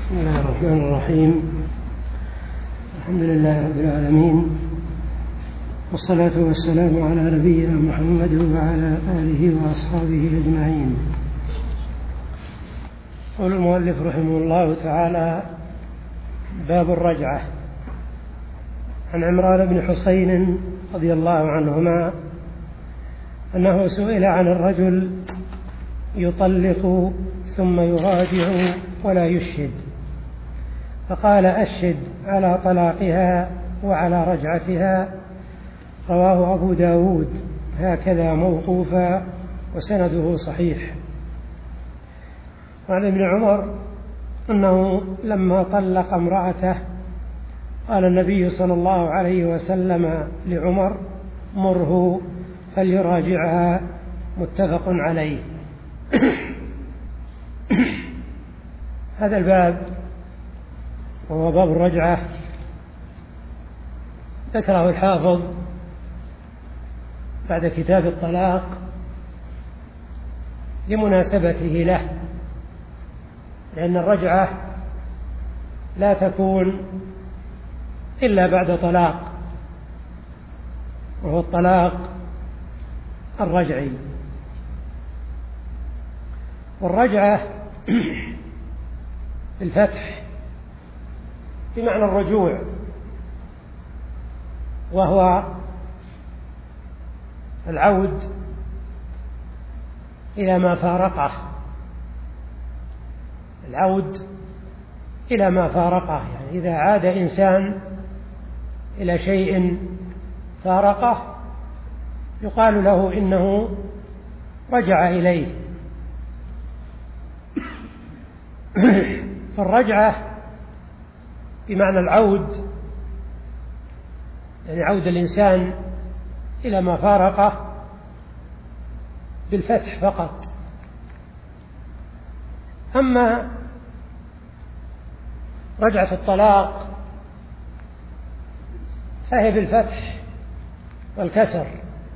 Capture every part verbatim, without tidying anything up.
بسم الله الرحمن الرحيم. الحمد لله رب العالمين، والصلاة والسلام على نبينا محمد وعلى آله وأصحابه أجمعين. قال المؤلف رحمه الله تعالى: باب الرجعة. عن عمران بن حسين رضي الله عنهما أنه سئل عن الرجل يطلق ثم يراجع ولا يشهد، فقال: أشهد على طلاقها وعلى رجعتها. رواه أبو داود هكذا موقوفا وسنده صحيح. وعن ابن عمر أنه لما طلق امرأته قال النبي صلى الله عليه وسلم لعمر: مره فليراجعها. متفق عليه. هذا الباب وهو باب الرجعة ذكره الحافظ بعد كتاب الطلاق لمناسبته له، لأن الرجعة لا تكون إلا بعد طلاق، وهو الطلاق الرجعي. والرجعة بالفتح بمعنى الرجوع، وهو العود إلى ما فارقه، العود إلى ما فارقه، يعني إذا عاد إنسان إلى شيء فارقه يقال له إنه رجع إليه. فالرجعة بمعنى العود، يعني عود الإنسان إلى ما فارقه بالفتح فقط. أما رجعة الطلاق فهي بالفتح والكسر،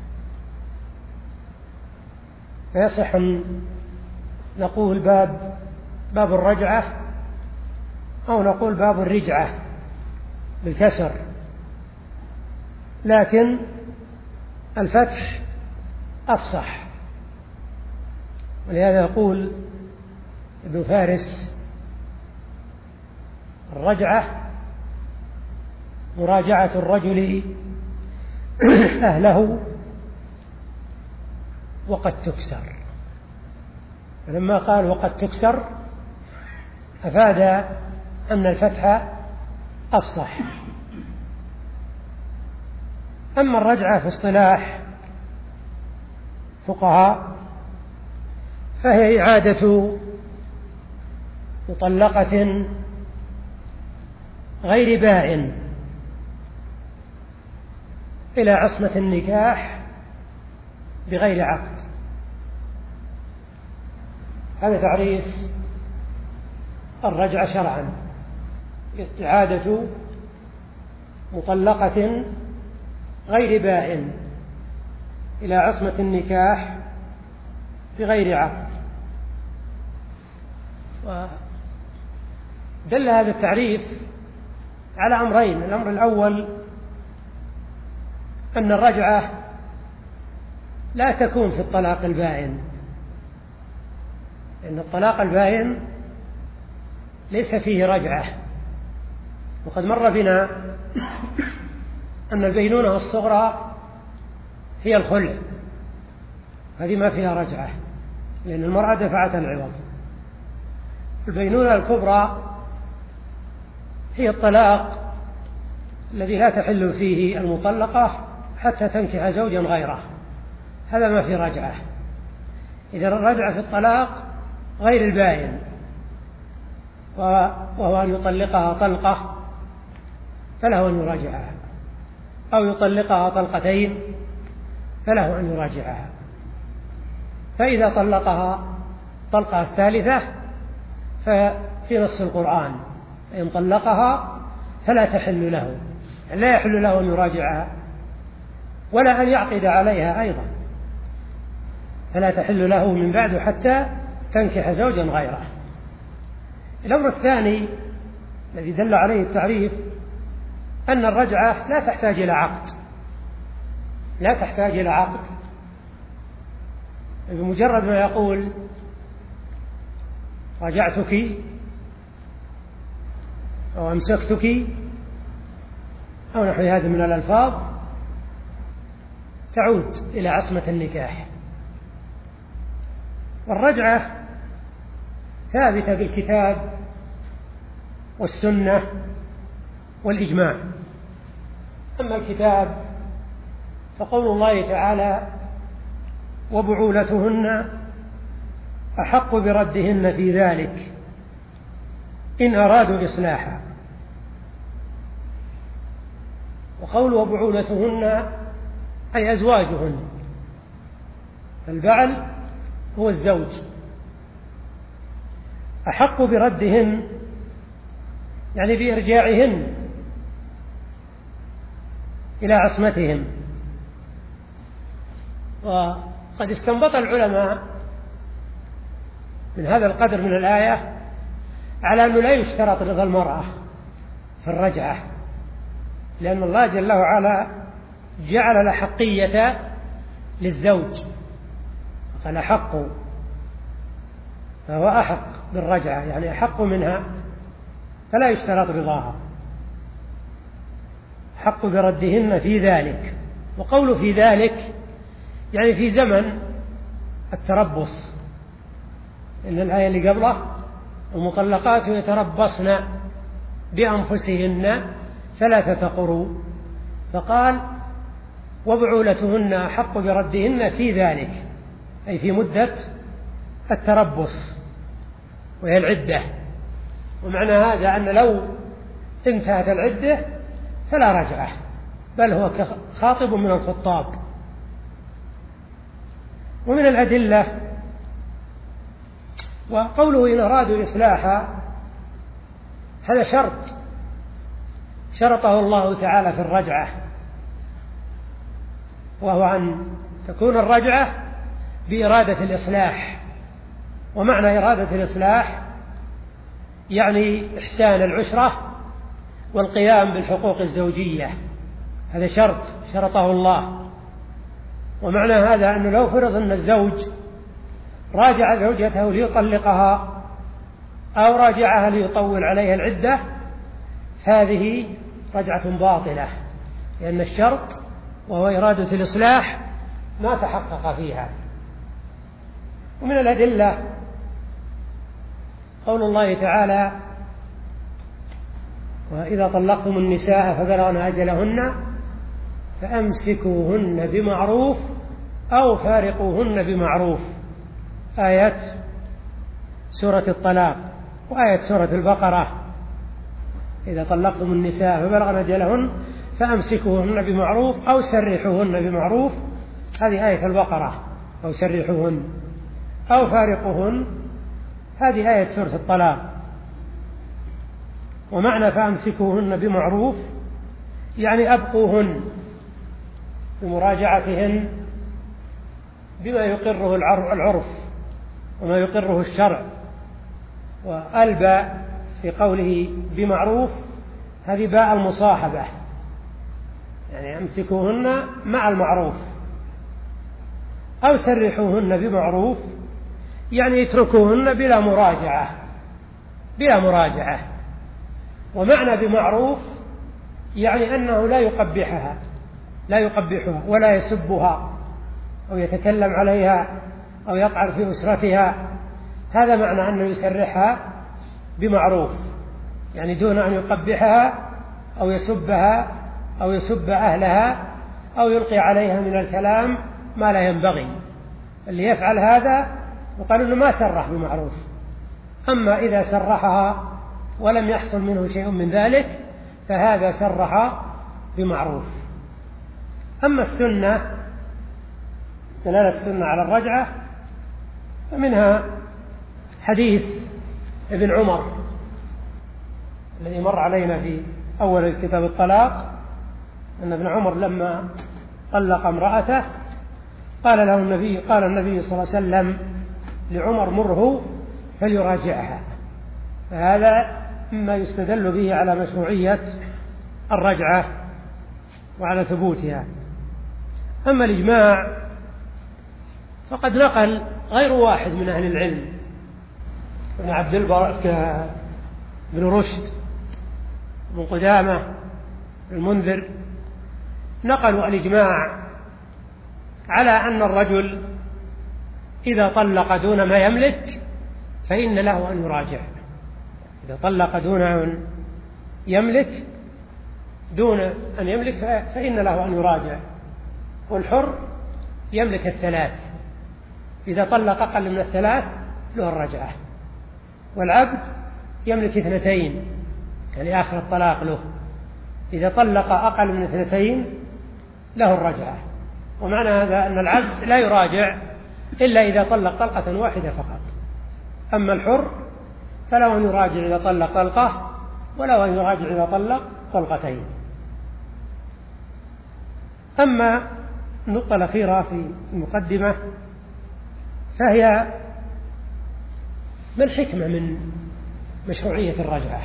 فيصح أن نقول باب باب الرجعة أو نقول باب الرجعة بالكسر، لكن الفتح أفصح. ولهذا يقول ابن فارس: الرجعة مراجعة الرجل أهله وقد تكسر. فلما قال وقد تكسر أفاد أن الفتح أفصح. أما الرجعة في اصطلاح فقهاء فهي إعادة مطلقة غير باء إلى عصمة النكاح بغير عقد. هذا تعريف الرجعة شرعا: إعادة مطلقة غير باء إلى عصمة النكاح بغير عقد. ودل هذا التعريف على أمرين: الأمر الأول أن الرجعة لا تكون في الطلاق البائن، لأن الطلاق البائن ليس فيه رجعة. وقد مر بنا أن البينونة الصغرى هي الخلع، هذه ما فيها رجعة لأن المرأة دفعت العوض. البينونة الكبرى هي الطلاق الذي لا تحل فيه المطلقة حتى تنكح زوجا غيره، هذا ما فيه رجعة. إذا الرجعة في الطلاق غير البائن، وهو أن يطلقها طلقة فله أن يراجعها، أو يطلقها طلقتين فله أن يراجعها. فإذا طلقها طلقة الثالثة ففي نص القرآن: إن طلقها فلا تحل له، لا يحل له أن يراجعها ولا أن يعقد عليها أيضا، فلا تحل له من بعد حتى تنكح زوجا غيره. الأمر الثاني الذي دل عليه التعريف أن الرجعة لا تحتاج إلى عقد، لا تحتاج إلى عقد، بمجرد ما يقول رجعتك أو أمسكتك أو نحو هذا من الألفاظ تعود إلى عصمة النكاح. والرجعة ثابتة بالكتاب والسنة والإجماع. أما الكتاب فقول الله تعالى وبعولتهن أحق بردهن في ذلك إن أرادوا إصلاحا، وقول وبعولتهن أي أزواجهن، البعل هو الزوج، أحق بردهن يعني بإرجاعهن إلى عصمتهم. وقد استنبط العلماء من هذا القدر من الآية على أنه لا يشترط رضا المرأة في الرجعة، لأن الله جل وعلا جعل الأحقية للزوج، قال أحق، فهو أحق بالرجعة يعني أحق منها، فلا يشترط رضاها، حق بردهن في ذلك. وقول في ذلك يعني في زمن التربص، إن الآية اللي قبله المطلقات يتربصن بأنفسهن ثلاثة قروء، فقال وبعولتهن أحق بردهن في ذلك أي في مدة التربص وهي العدة. ومعنى هذا أن لو انتهت العدة فلا رجعة، بل هو خاطب من الخطاب. ومن الأدلة وقوله إن أرادوا إصلاحا، هذا شرط شرطه الله تعالى في الرجعة، وهو أن تكون الرجعة بإرادة الإصلاح. ومعنى إرادة الإصلاح يعني إحسان العشرة والقيام بالحقوق الزوجية، هذا شرط شرطه الله. ومعنى هذا أنه لو فرض أن الزوج راجع زوجته ليطلقها أو راجعها ليطول عليها العدة، هذه رجعة باطلة، لأن الشرط وهو إرادة الإصلاح ما تحقق فيها. ومن الأدلة قول الله تعالى وإذا طلقتم النساء فبلغن أجلهن فأمسكوهن بمعروف أو فارقوهن بمعروف، آيات سورة الطلاق وآية سورة البقرة. إذا طلقتم النساء فبلغن أجلهن فأمسكوهن بمعروف أو سرحوهن بمعروف، هذه آية البقرة، أو سرحوهن أو فارقوهن، هذه آية سورة الطلاق. ومعنى فأمسكوهن بمعروف يعني أبقوهن بمراجعتهن بما يقره العرف وما يقره الشرع. والباء في قوله بمعروف هذه باء المصاحبة، يعني أمسكوهن مع المعروف. أو سرحوهن بمعروف يعني اتركوهن بلا مراجعة بلا مراجعة. ومعنى بمعروف يعني أنه لا يقبحها لا يقبحها ولا يسبها أو يتكلم عليها أو يطعن في أسرتها، هذا معنى أنه يسرحها بمعروف، يعني دون أن يقبحها أو يسبها أو يسب أهلها أو يلقي عليها من الكلام ما لا ينبغي. اللي يفعل هذا وقال إنه ما سرح بمعروف. أما إذا سرحها ولم يحصل منه شيء من ذلك فهذا سرح بمعروف. أما السنة، دلالة السنة على الرجعة، فمنها حديث ابن عمر الذي مر علينا في أول كتاب الطلاق، أن ابن عمر لما طلق امرأته قال له النبي قال النبي صلى الله عليه وسلم لعمر مره فليراجعها، فهذا مما يستدل به على مشروعية الرجعة وعلى ثبوتها. أما الإجماع فقد نقل غير واحد من أهل العلم، ابن عبد البر بن رشد، ابن قدامة، المنذر، نقلوا الإجماع على أن الرجل إذا طلق دون ما يملك فإن له أن يراجع. إذا طلق دون أن يملك دون أن يملك فإن له أن يراجع. والحر يملك الثلاث، إذا طلق أقل من الثلاث له الرجعة. والعبد يملك اثنتين، يعني آخر الطلاق له، إذا طلق أقل من اثنتين له الرجعة. ومعنى هذا أن العبد لا يراجع إلا إذا طلق طلقة واحدة فقط. أما الحر فله أن يراجع إذا طلق طلقة، وله أن يراجع إذا طلق طلقتين. أما النقطة الأخيرة في المقدمة فهي ما الحكمة من مشروعية الرجعة؟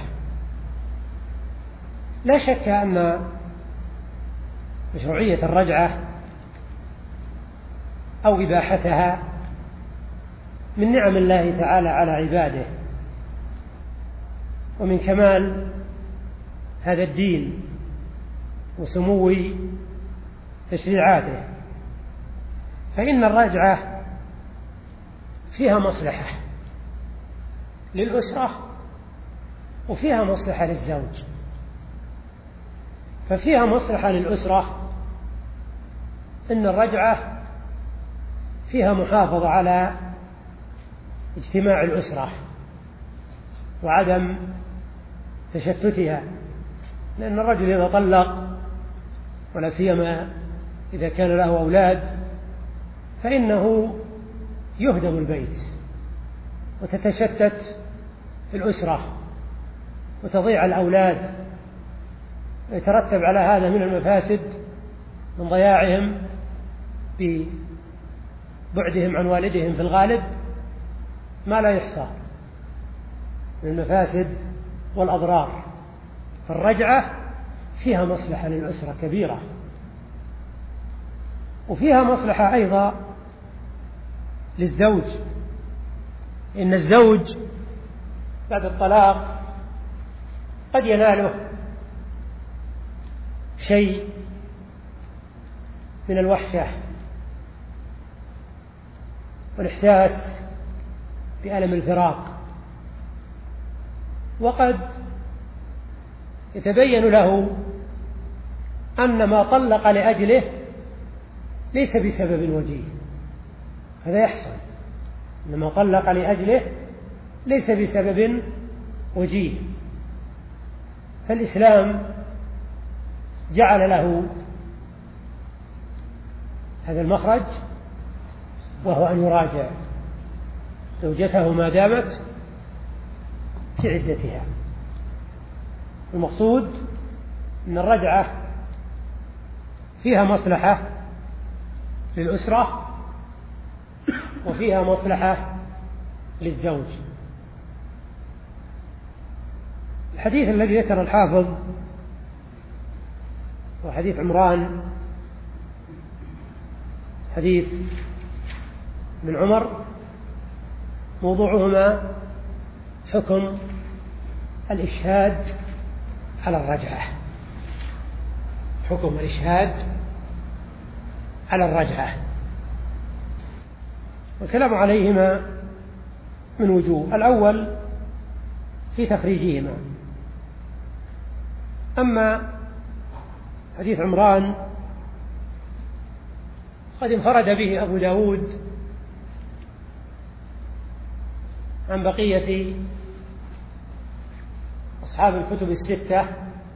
لا شك أن مشروعية الرجعة أو إباحتها من نعم الله تعالى على عباده، ومن كمال هذا الدين وسمو تشريعاته. فإن الرجعة فيها مصلحة للأسرة وفيها مصلحة للزوج. ففيها مصلحة للأسرة إن الرجعة فيها محافظة على اجتماع الأسرة وعدم تشتتها، لأن الرجل إذا طلق، ولا سيما إذا كان له أولاد، فإنه يهدم البيت وتتشتت الأسرة وتضيع الأولاد، ويترتب على هذا من المفاسد من ضياعهم ببعدهم عن والدهم في الغالب ما لا يحصى من المفاسد والأضرار. فالرجعة فيها مصلحة للأسرة كبيرة، وفيها مصلحة أيضا للزوج، إن الزوج بعد الطلاق قد يناله شيء من الوحشة والإحساس بألم الفراق، وقد يتبين له أن ما طلق لأجله ليس بسبب وجيه. هذا يحصل، أن ما طلق لأجله ليس بسبب وجيه. فالإسلام جعل له هذا المخرج، وهو أن يراجع زوجته ما دامت في عدتها. المقصود أن الرجعة فيها مصلحة للأسرة وفيها مصلحة للزوج. الحديث الذي ذكر الحافظ وحديث عمران، حديث ابن عمر، موضوعهما حكم الإشهاد على الرجعة، حكم الإشهاد على الرجعة، والكلام عليهما من وجوه. الأول في تخريجهما. أما حديث عمران قد انفرد به أبو داود عن بقية أصحاب الكتب الستة،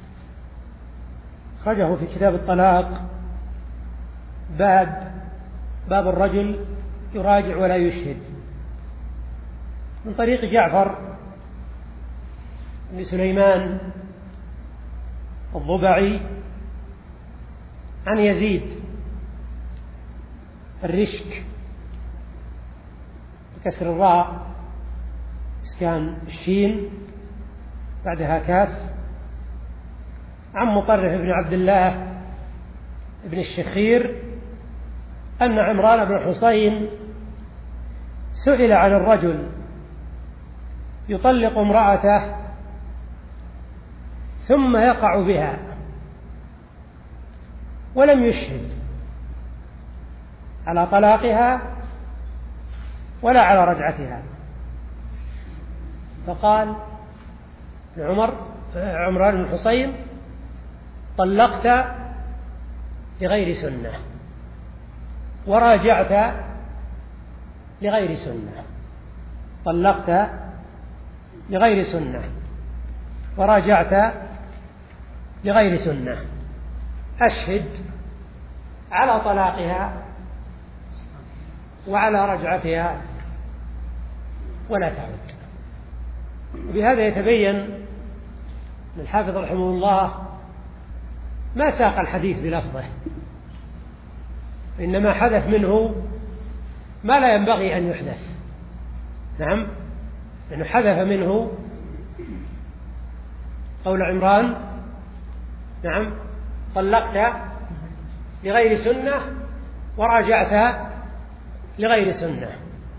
خرجه في كتاب الطلاق باب باب الرجل يراجع ولا يشهد، من طريق جعفر بن سليمان الضبعي عن يزيد الرشك بكسر الراء إسكان الشين بعدها كاف، عن مطرف بن عبد الله بن الشخير أن عمران بن حصين سئل عن الرجل يطلق امرأته ثم يقع بها ولم يشهد على طلاقها ولا على رجعتها، فقال عمر عمران بن حصين: طلقت لغير سنة وراجعت لغير سنة. طلقت لغير سنة وراجعت لغير سنة. أشهد على طلاقها وعلى رجعتها ولا تعود. وبهذا يتبين أن الحافظ رحمه الله ما ساق الحديث بلفظه، إنما حدث منه ما لا ينبغي أن يحدث. نعم، لأنه حدث منه قول عمران: نعم، طلقت لغير سنة وراجعت لغير سنة.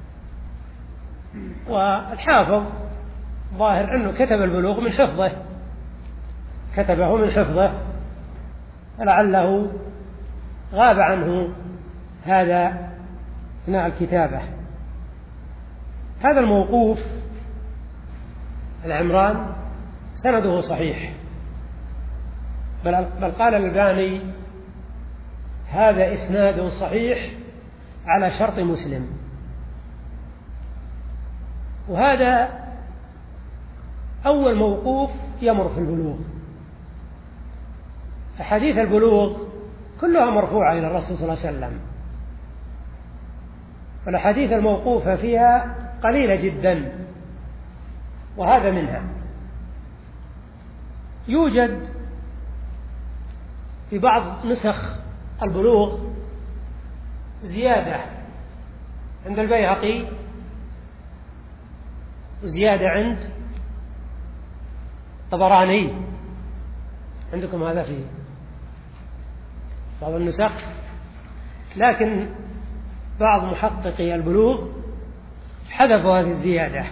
والحافظ ظاهر أنه كتب البلوغ من حفظه، كتبه من حفظه، فلعله غاب عنه هذا أثناء الكتابة. هذا الموقوف العمران سنده صحيح، بل, بل قال الألباني: هذا إسناد صحيح على شرط مسلم. وهذا أول موقوف يمر في البلوغ. أحاديث البلوغ كلها مرفوعة إلى الرسول صلى الله عليه وسلم، والأحاديث الموقوفة فيها قليلة جدا، وهذا منها. يوجد في بعض نسخ البلوغ زيادة عند البيهقي وزيادة عند الطبراني. عندكم هذا في بعض النسخ، لكن بعض محققي البلوغ حذفوا هذه الزيادة.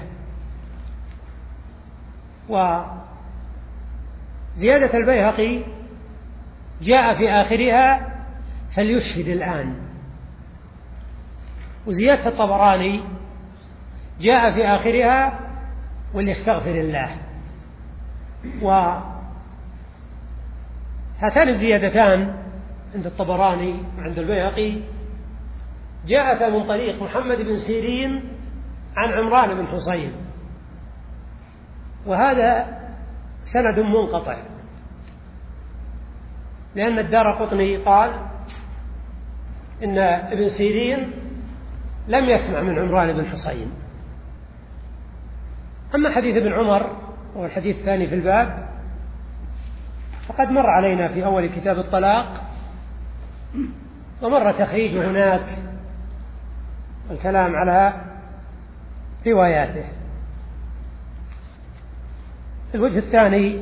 وزيادة البيهقي جاء في آخرها: فليشهد الآن. وزيادة الطبراني جاء في آخرها: وليستغفر الله. وهاتان الزيادتان عند الطبراني وعند البيهقي جاءتا من طريق محمد بن سيرين عن عمران بن حصين، وهذا سند منقطع، لأن الدارقطني قال إن ابن سيرين لم يسمع من عمران بن حصين. أما حديث ابن عمر وهو الحديث الثاني في الباب فقد مر علينا في أول كتاب الطلاق، ومر تخريجه هناك والكلام على رواياته. الوجه الثاني،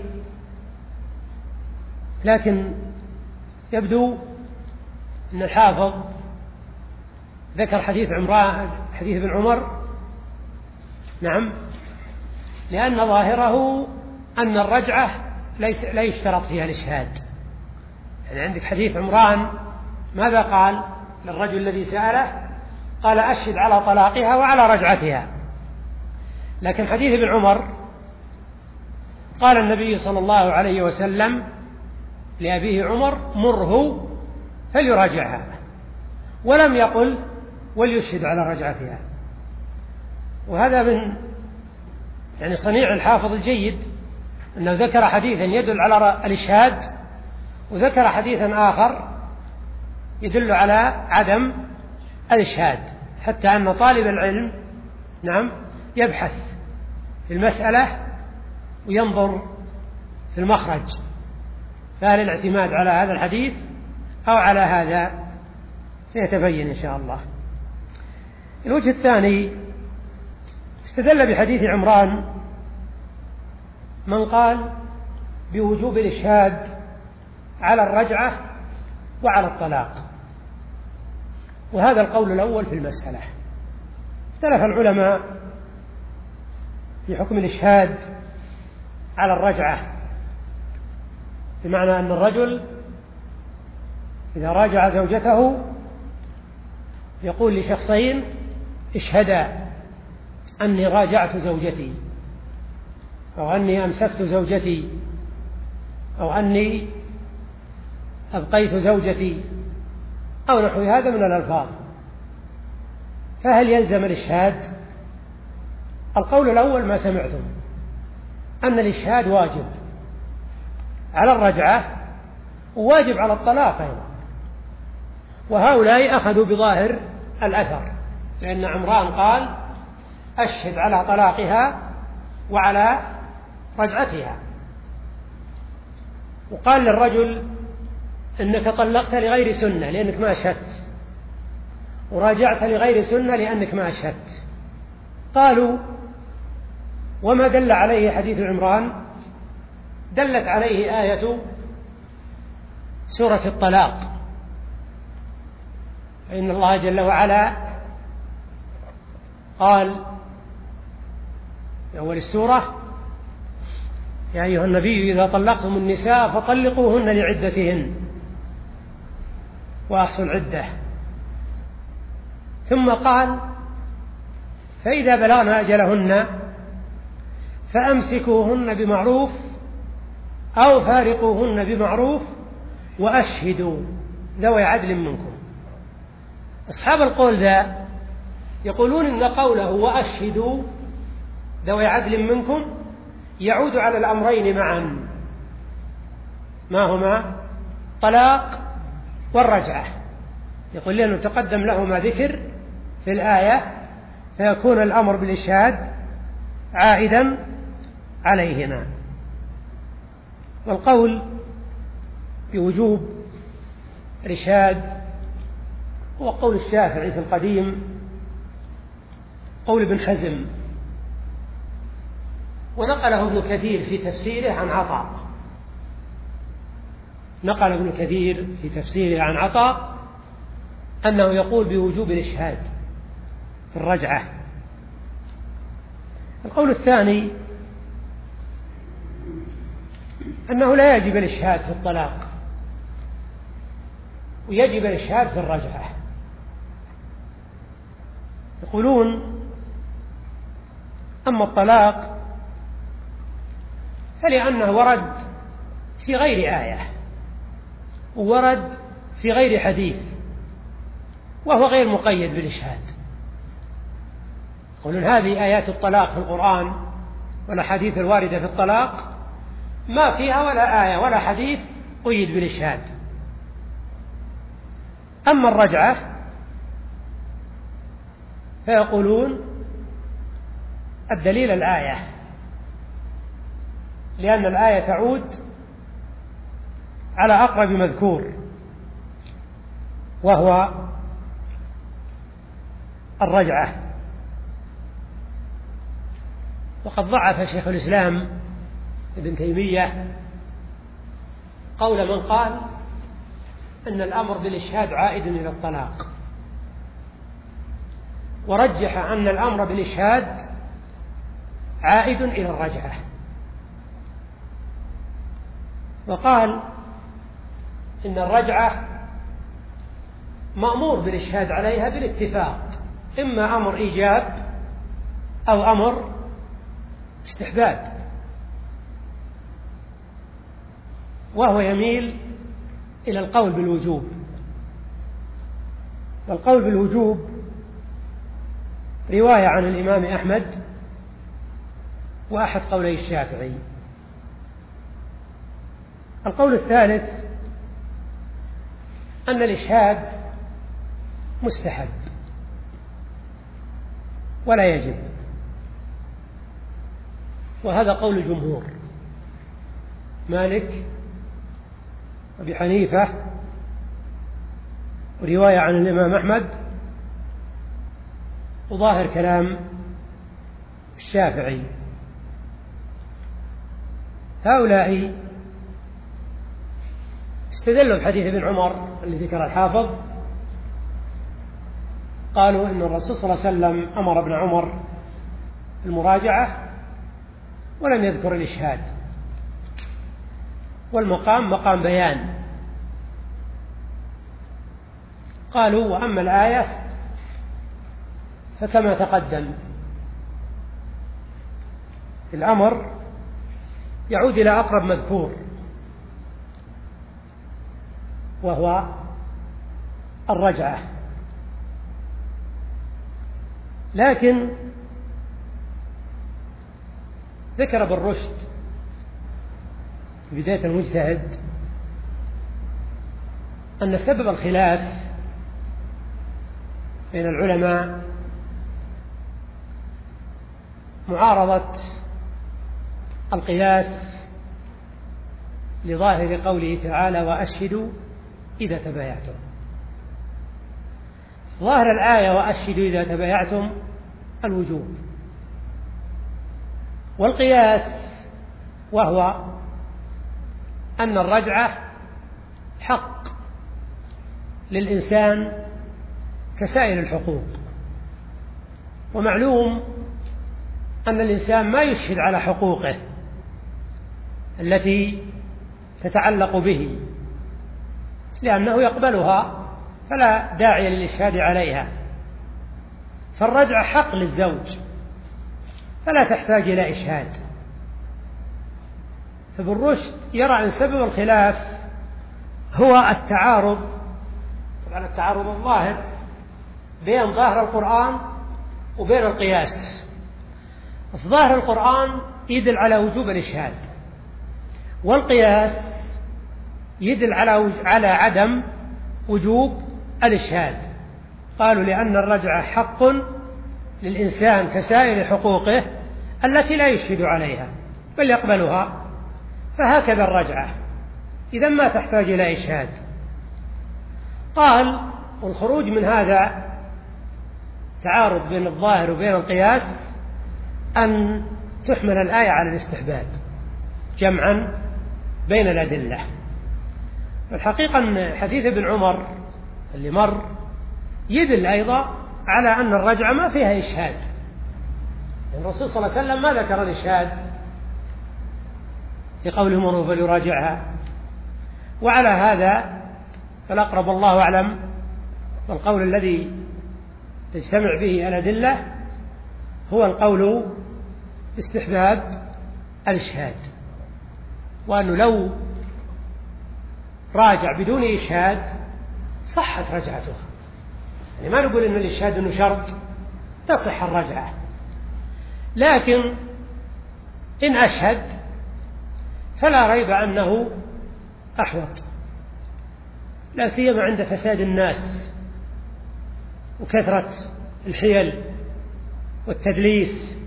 لكن يبدو أن الحافظ ذكر حديث عمران حديث ابن عمر، نعم، لأن ظاهره أن الرجعة ليس لا يشترط فيها الإشهاد. يعني عندك حديث عمران ماذا قال للرجل الذي سأله؟ قال: أشهد على طلاقها وعلى رجعتها. لكن حديث ابن عمر قال النبي صلى الله عليه وسلم لأبيه عمر: مره فليراجعها، ولم يقل وليشهد على رجعتها. وهذا من يعني صنيع الحافظ الجيد، أنه ذكر حديثا يدل على الإشهاد، وذكر حديثا آخر يدل على عدم الإشهاد، حتى أن طالب العلم نعم يبحث في المسألة وينظر في المخرج، فهل الاعتماد على هذا الحديث أو على هذا سيتبين إن شاء الله. الوجه الثاني، استدل بحديث عمران من قال بوجوب الإشهاد على الرجعة وعلى الطلاق، وهذا القول الأول في المسألة. اختلف العلماء في حكم الإشهاد على الرجعة، بمعنى أن الرجل إذا راجع زوجته يقول لشخصين: اشهدا أني راجعت زوجتي، أو أني أمسكت زوجتي، أو أني أبقيت زوجتي، أو نحو هذا من الألفاظ. فهل يلزم الإشهاد؟ القول الأول ما سمعتم، أن الإشهاد واجب على الرجعة وواجب على الطلاق أيضا، وهؤلاء أخذوا بظاهر الأثر، لأن عمران قال: أشهد على طلاقها وعلى رجعتها. وقال للرجل: إنك طلقت لغير سنة لأنك ما أشهدت، وراجعت لغير سنة لأنك ما أشهدت. قالوا: وما دل عليه حديث عمران؟ دلت عليه آية سورة الطلاق، فإن الله جل وعلا قال في أول السورة: يا أيها النبي إذا طلقتم النساء فطلقوهن لعدتهن وأحصوا العدة. ثم قال: فإذا بلغن أجلهن فأمسكوهن بمعروف أو فارقوهن بمعروف وأشهدوا ذوي عدل منكم. أصحاب القول ذا يقولون إن قوله وأشهدوا ذوي عدل منكم يعود على الأمرين معا، ما هما؟ طلاق والرجعة. يقول لأنه تقدم لهما ذكر في الآية، فيكون الأمر بالإشهاد عائدا عليهما. والقول بوجوب الإشهاد هو قول الشافعي في القديم، قول ابن حزم، ونقله ابن كثير في تفسيره عن عطاء. نقل ابن كثير في تفسيره عن عطاء أنه يقول بوجوب الإشهاد في الرجعة. القول الثاني أنه لا يجب الإشهاد في الطلاق، ويجب الإشهاد في الرجعة. يقولون: أما الطلاق فلأنه ورد في غير آية، وورد في غير حديث، وهو غير مقيد بالإشهاد. يقولون: هذه آيات الطلاق في القرآن والأحاديث الواردة في الطلاق ما فيها ولا آية ولا حديث قيد بالإشهاد. أما الرجعة فيقولون: الدليل الآية، لأن الآية تعود على أقرب مذكور وهو الرجعة. وقد ضعف شيخ الإسلام ابن تيمية قول من قال أن الأمر بالإشهاد عائد إلى الطلاق، ورجح أن الأمر بالإشهاد عائد إلى الرجعة، وقال إن الرجعة مأمور بالإشهاد عليها بالاتفاق، إما أمر إيجاب أو أمر استحباب، وهو يميل إلى القول بالوجوب. والقول بالوجوب رواية عن الإمام أحمد وأحد قولي الشافعي. القول الثالث أن الإشهاد مستحب ولا يجب، وهذا قول الجمهور: مالك وأبي حنيفة، ورواية عن الإمام أحمد، وظاهر كلام الشافعي. هؤلاء استدلوا بحديث ابن عمر الذي ذكر الحافظ، قالوا إن الرسول صلى الله عليه وسلم أمر ابن عمر بالمراجعة ولم يذكر الإشهاد، والمقام مقام بيان. قالوا وأما الآية فكما تقدم، الأمر يعود إلى أقرب مذكور وهو الرجعة، لكن ذكر ابن رشد في بداية المجتهد أن سبب الخلاف بين العلماء معارضة القياس لظاهر قوله تعالى وأشهدوا إذا تبايعتم. ظاهر الآية وأشهدوا إذا تبايعتم الوجوب، والقياس وهو أن الرجعة حق للإنسان كسائر الحقوق، ومعلوم أن الإنسان ما يشهد على حقوقه التي تتعلق به لأنه يقبلها فلا داعي للإشهاد عليها، فالرجعة حق للزوج فلا تحتاج إلى إشهاد. فابن رشد يرى أن سبب الخلاف هو التعارض، طبعا التعارض الظاهر بين ظاهر القرآن وبين القياس. في ظاهر القرآن يدل على وجوب الإشهاد، والقياس يدل على على عدم وجوب الإشهاد. قالوا لأن الرجعة حق للإنسان كسائر حقوقه التي لا يشهد عليها بل يقبلها، فهكذا الرجعة إذا ما تحتاج إلى إشهاد. قال والخروج من هذا تعارض بين الظاهر وبين القياس أن تحمل الآية على الاستحباب جمعا بين الأدلة. الحقيقة أن حديث ابن عمر اللي مر يدل أيضا على أن الرجعة ما فيها إشهاد، الرسول صلى الله عليه وسلم ما ذكر الإشهاد في قوله مروا فليراجعها. وعلى هذا فالأقرب الله أعلم والقول الذي تجتمع به الأدلة هو القول باستحباب الإشهاد، وأنه لو راجع بدون إشهاد صحت رجعته. يعني ما نقول إن الإشهاد إنه شرط، تصح الرجعة، لكن إن أشهد فلا ريب أنه أحوط، لا سيما عند فساد الناس وكثرة الحيل والتدليس.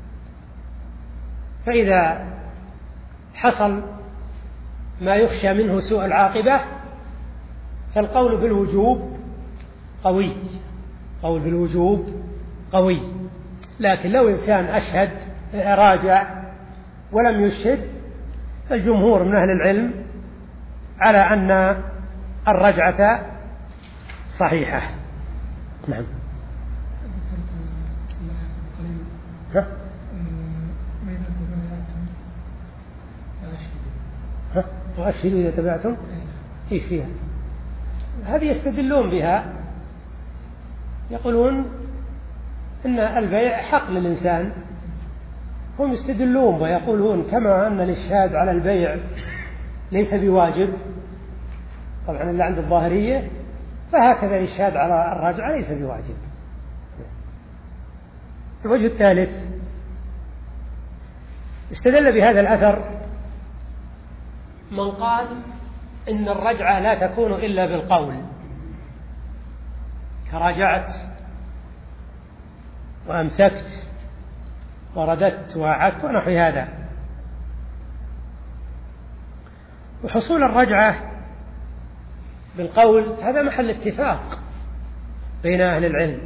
فإذا حصل ما يخشى منه سوء العاقبة فالقول بالوجوب قوي، قول بالوجوب قوي. لكن لو إنسان أشهد راجع ولم يشهد فالجمهور من أهل العلم على أن الرجعة صحيحة. نعم. ها؟ ها؟ وأشهدوا إذا تبعتم إيش فيها؟ هذه يستدلون بها، يقولون إن البيع حق للإنسان، هم يستدلون ويقولون كما أن الإشهاد على البيع ليس بواجب طبعا اللي عند الظاهرية، فهكذا الإشهاد على الرجعة ليس بواجب. الوجه الثالث استدل بهذا الأثر من قال إن الرجعة لا تكون إلا بالقول، كراجعت وأمسكت ورددت وعدت ونحو هذا. وحصول الرجعة بالقول هذا محل اتفاق بين أهل العلم.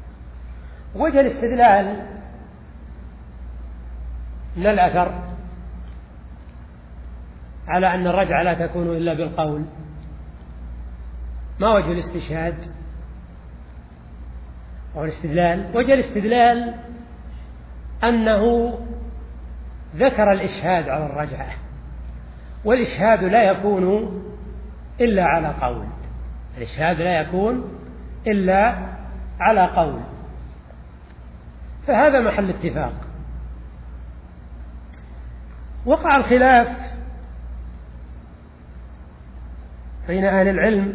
وجه الاستدلال من الأثر على أن الرجعة لا تكون إلا بالقول؟ ما وجه الاستشهاد أو الاستدلال؟ وجه الاستدلال أنه ذكر الإشهاد على الرجعة، والإشهاد لا يكون إلا على قول، الإشهاد لا يكون إلا على قول، فهذا محل اتفاق. وقع الخلاف بين أهل العلم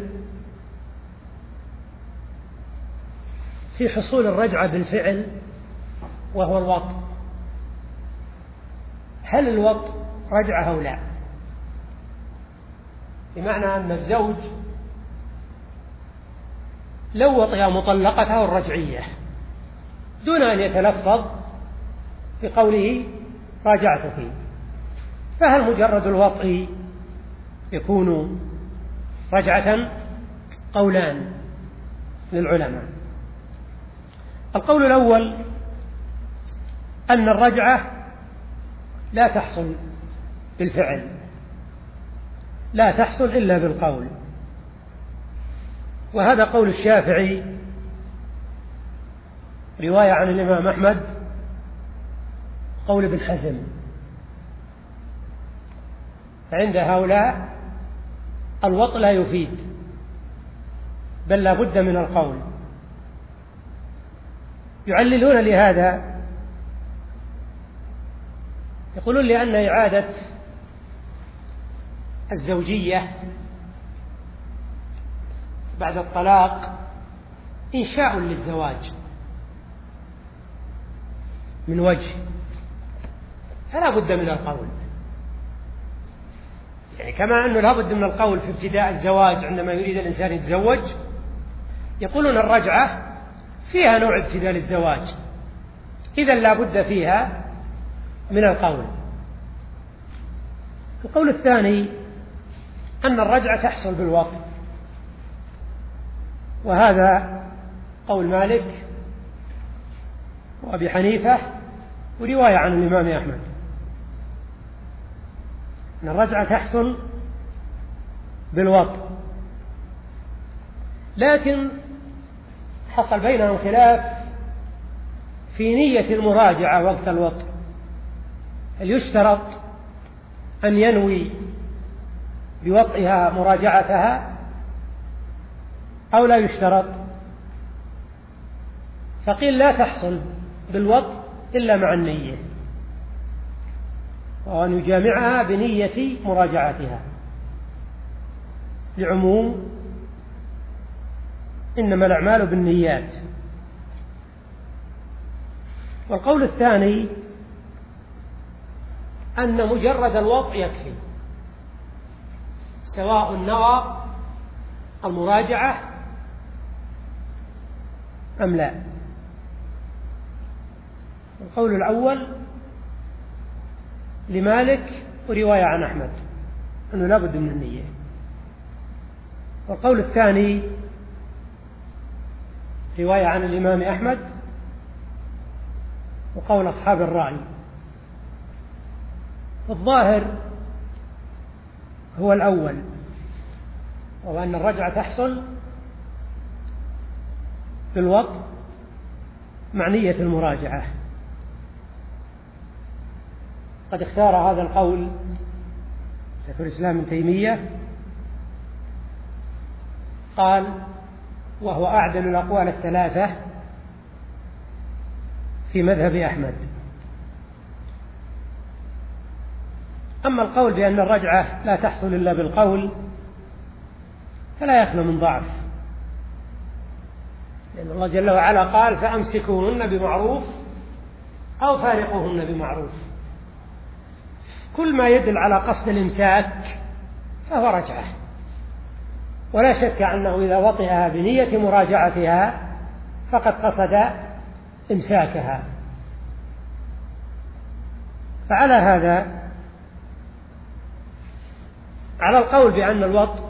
في حصول الرجعة بالفعل وهو الوطء، هل الوطء رجعة أو لا؟ بمعنى أن الزوج لو وطئ مطلقته الرجعية دون أن يتلفظ بقوله راجعتك، فهل مجرد الوطء يكون رجعة؟ قولان للعلماء. القول الأول أن الرجعة لا تحصل بالفعل، لا تحصل إلا بالقول، وهذا قول الشافعي رواية عن الإمام أحمد، قول ابن حزم، فعند هؤلاء الوطء لا يفيد بل لا بد من القول. يعللون لهذا، يقولون لأن إعادة الزوجية بعد الطلاق إنشاء للزواج من وجه، فلا بد من القول، يعني كما أنه لا بد من القول في ابتداء الزواج عندما يريد الإنسان يتزوج، يقولون الرجعة فيها نوع ابتداء للزواج، إذن لا بد فيها من القول. القول الثاني أن الرجعة تحصل بالوطء، وهذا قول مالك وأبي حنيفة ورواية عن الإمام أحمد، أن الرجعة تحصل بالوطء، لكن حصل بينهم خلاف في نية المراجعة وقت الوطء، هل يشترط أن ينوي بوطئها مراجعتها أو لا يشترط؟ فقيل لا تحصل بالوطء إلا مع النية، وأن يجامعها بنية مراجعتها لعموم إنما الأعمال بالنيات. والقول الثاني أن مجرد الوطء يكفي، سواء نوى المراجعة أم لا. القول الأول لمالك ورواية عن أحمد أنه لا بد من النية، والقول الثاني رواية عن الإمام أحمد وقول أصحاب الرأي. الظاهر هو الأول، وهو أن الرجعة تحصل بالوطء مع نية المراجعة. قد اختار هذا القول شيخ الإسلام ابن تيمية، قال وهو أعدل الأقوال الثلاثة في مذهب أحمد. أما القول بأن الرجعة لا تحصل إلا بالقول فلا يخلو من ضعف، لأن الله جل وعلا قال فأمسكوهن بمعروف أو فارقوهن بمعروف، كل ما يدل على قصد الإمساك فهو رجعة، ولا شك أنه إذا وطئها بنية مراجعتها فقد قصد إمساكها. فعلى هذا، على القول بأن الوطء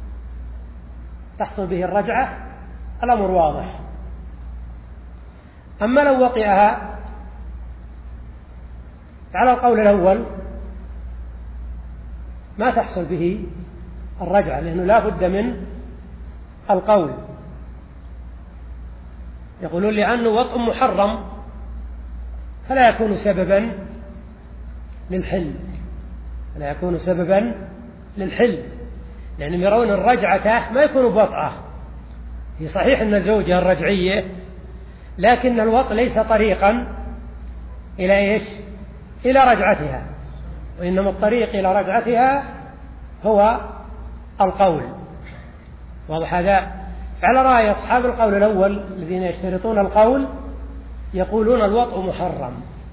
تحصل به الرجعة الأمر واضح. أما لو وطئها على القول الأول ما تحصل به الرجعة، لأنه لا بد من القول. يقولون لأنه وطء محرم فلا يكون سببا للحل، لا يكون سببا للحل، لأنهم يرون الرجعة ما يكون بوطأة. هي صحيح أن زوجها الرجعية، لكن الوطء ليس طريقا إلى إيش؟ إلى رجعتها، وإنما الطريق إلى رجعتها هو القول. واضح هذا؟ فعلى رأي أصحاب القول الأول الذين يشترطون القول يقولون الوطء محرم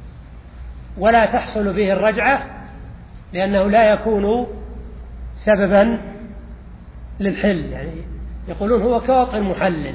ولا تحصل به الرجعة، لأنه لا يكون سببا للحل، يعني يقولون هو كوطء محلل،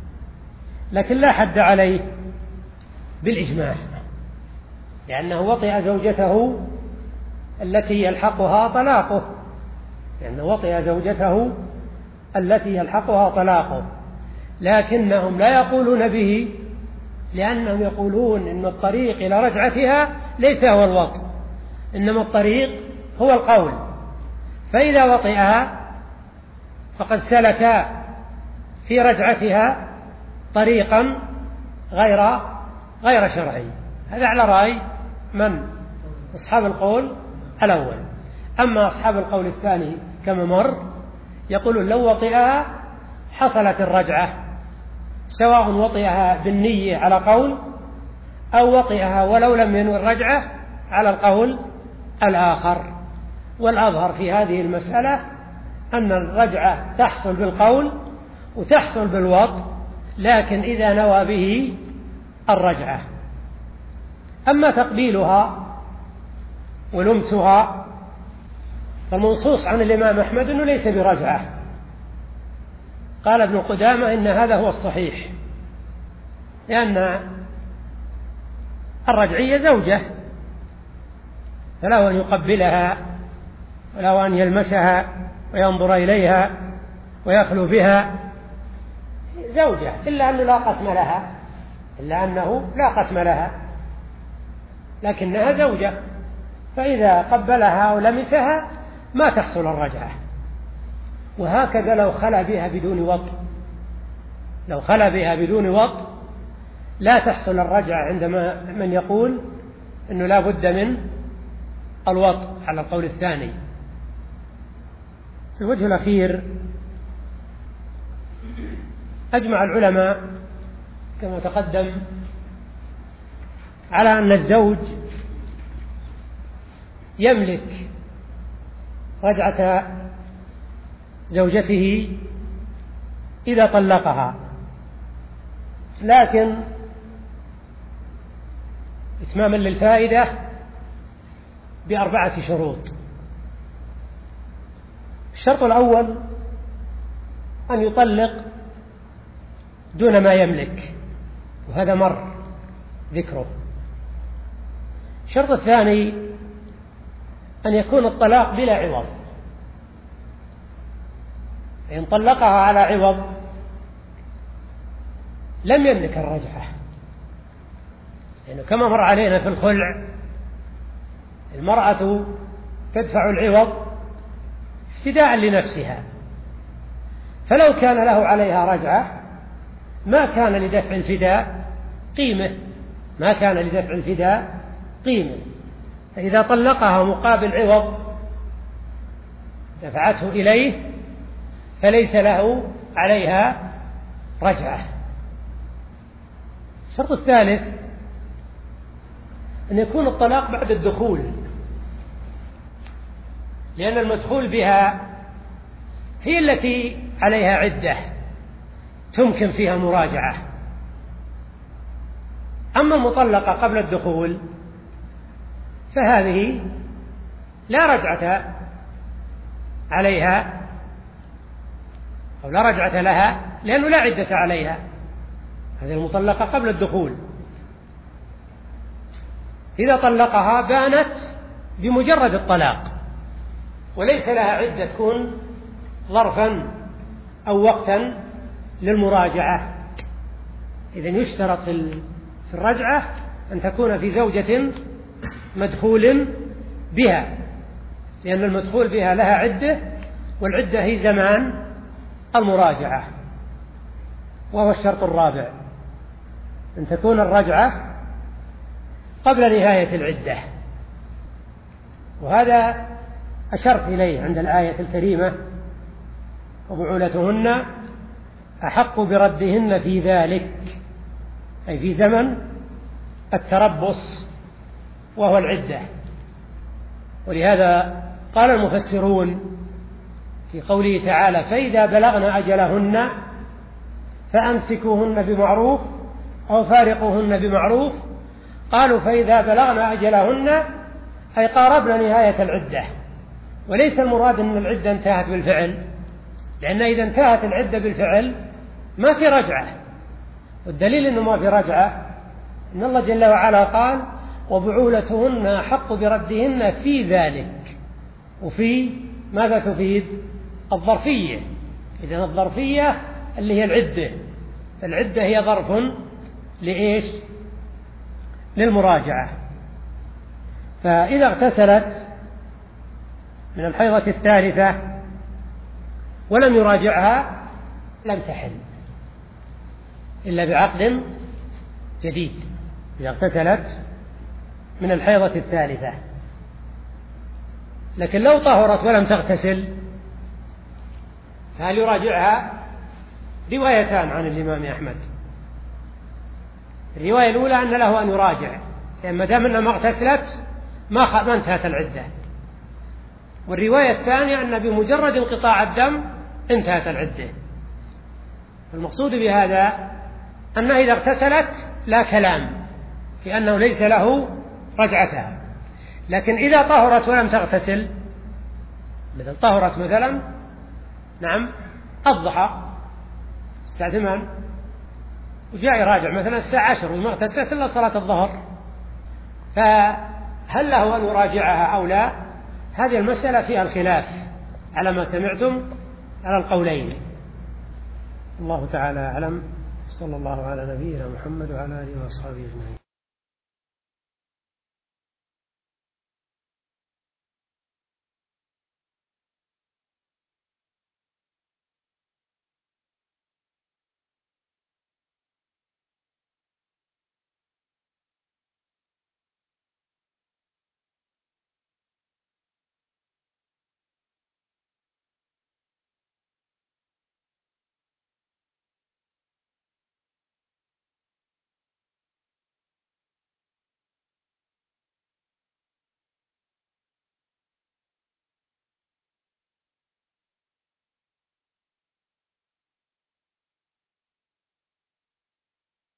لكن لا حد عليه بالإجماع، لأنه وطئ زوجته التي يلحقها طلاقه، لأنه وطئ زوجته التي يلحقها طلاقه، لكنهم لا يقولون به، لأنهم يقولون إن الطريق إلى رجعتها ليس هو الوطء، إنما الطريق هو القول. فإذا وطئها فقد سلك في رجعتها طريقا غير غير شرعي. هذا على رأي من؟ أصحاب القول الأول. أما أصحاب القول الثاني كما مر يقولون لو وطئها حصلت الرجعة، سواء وطئها بالنية على قول أو وطئها ولو لم ينوي الرجعة على القول الآخر. والأظهر في هذه المسألة أن الرجعة تحصل بالقول وتحصل بالوطء، لكن إذا نوى به الرجعة. أما تقبيلها ولمسها فالمنصوص عن الإمام أحمد أنه ليس برجعة. قال ابن قدامة إن هذا هو الصحيح، لأن الرجعية زوجة، فله أن يقبلها وله أن يلمسها وينظر إليها ويخلو بها، زوجة، إلا أنه لا قسم لها، إلا أنه لا قسم لها، لكنها زوجة، فإذا قبلها ولمسها ما تحصل الرجعة. وهكذا لو خلا بها بدون وطء، لو خلا بها بدون وطء لا تحصل الرجعة عندما من يقول أنه لا بد من الوطء على القول الثاني. في الوجه الأخير أجمع العلماء كما تقدم على أن الزوج يملك رجعة زوجته إذا طلقها، لكن إتماما للفائدة بأربعة شروط. الشرط الأول أن يطلق دون ما يملك، وهذا مر ذكره. الشرط الثاني أن يكون الطلاق بلا عوض، إن طلقها على عوض لم يملك الرجعة، لأنه يعني كما مر علينا في الخلع المرأة تدفع العوض افتداء لنفسها، فلو كان له عليها رجعة ما كان لدفع الفداء قيمة، ما كان لدفع الفداء قيمة. فإذا طلقها مقابل عوض دفعته إليه فليس له عليها رجعة. الشرط الثالث أن يكون الطلاق بعد الدخول، لأن المدخول بها هي التي عليها عدة تمكن فيها مراجعة. أما المطلقة قبل الدخول فهذه لا رجعة عليها أو لا رجعة لها، لأنه لا عدة عليها. هذه المطلقة قبل الدخول إذا طلقها بانت بمجرد الطلاق وليس لها عدة تكون ظرفا أو وقتا للمراجعة. إذن يشترط في الرجعة أن تكون في زوجة مدخول بها. لأن المدخول بها لها عدة، والعدة هي زمان المراجعة، وهو الشرط الرابع، أن تكون الرجعة قبل نهاية العدة. وهذا أشرت إليه عند الآية الكريمة: وبعولتهن أحق بردهن في ذلك، أي في زمن التربص وهو العدة. ولهذا قال المفسرون في قوله تعالى: فإذا بلغن أجلهن فأمسكوهن بمعروف أو فارقوهن بمعروف، قالوا فإذا بلغن أجلهن أي قاربن نهاية العدة، وليس المراد أن العدة انتهت بالفعل، لأن إذا انتهت العدة بالفعل ما في رجعة. والدليل أنه ما في رجعة إن الله جل وعلا قال: وبعولتهن أحق بردهن في ذلك. وفي ماذا تفيد؟ الظرفية. إذن الظرفية اللي هي العدة، فالعدة هي ظرف لإيش؟ للمراجعة. فإذا اغتسلت من الحيضة الثالثة ولم يراجعها لم تحل إلا بعقد جديد، إذا اغتسلت من الحيضة الثالثة. لكن لو طهرت ولم تغتسل فهل يراجعها؟ روايتان عن الإمام أحمد. الرواية الأولى أن له أن يراجع، لأن ما دام أنها ما اغتسلت ما ما انتهت العدة. والرواية الثانية أن بمجرد انقطاع الدم انتهت العدة. المقصود بهذا أنها إذا اغتسلت لا كلام، في أنه ليس له رجعتها. لكن إذا طهرت ولم تغتسل، مثل طهرت مثلا نعم الضحى الساعة ثمان وجاء يراجع مثلا الساعة عشر وما اغتسلت إلا صلاة الظهر، فهل له أن يراجعها أو لا؟ هذه المسألة فيها الخلاف على ما سمعتم على القولين. الله تعالى أعلم. صلى الله على نبينا محمد وعلى آله وأصحابه أجمعين.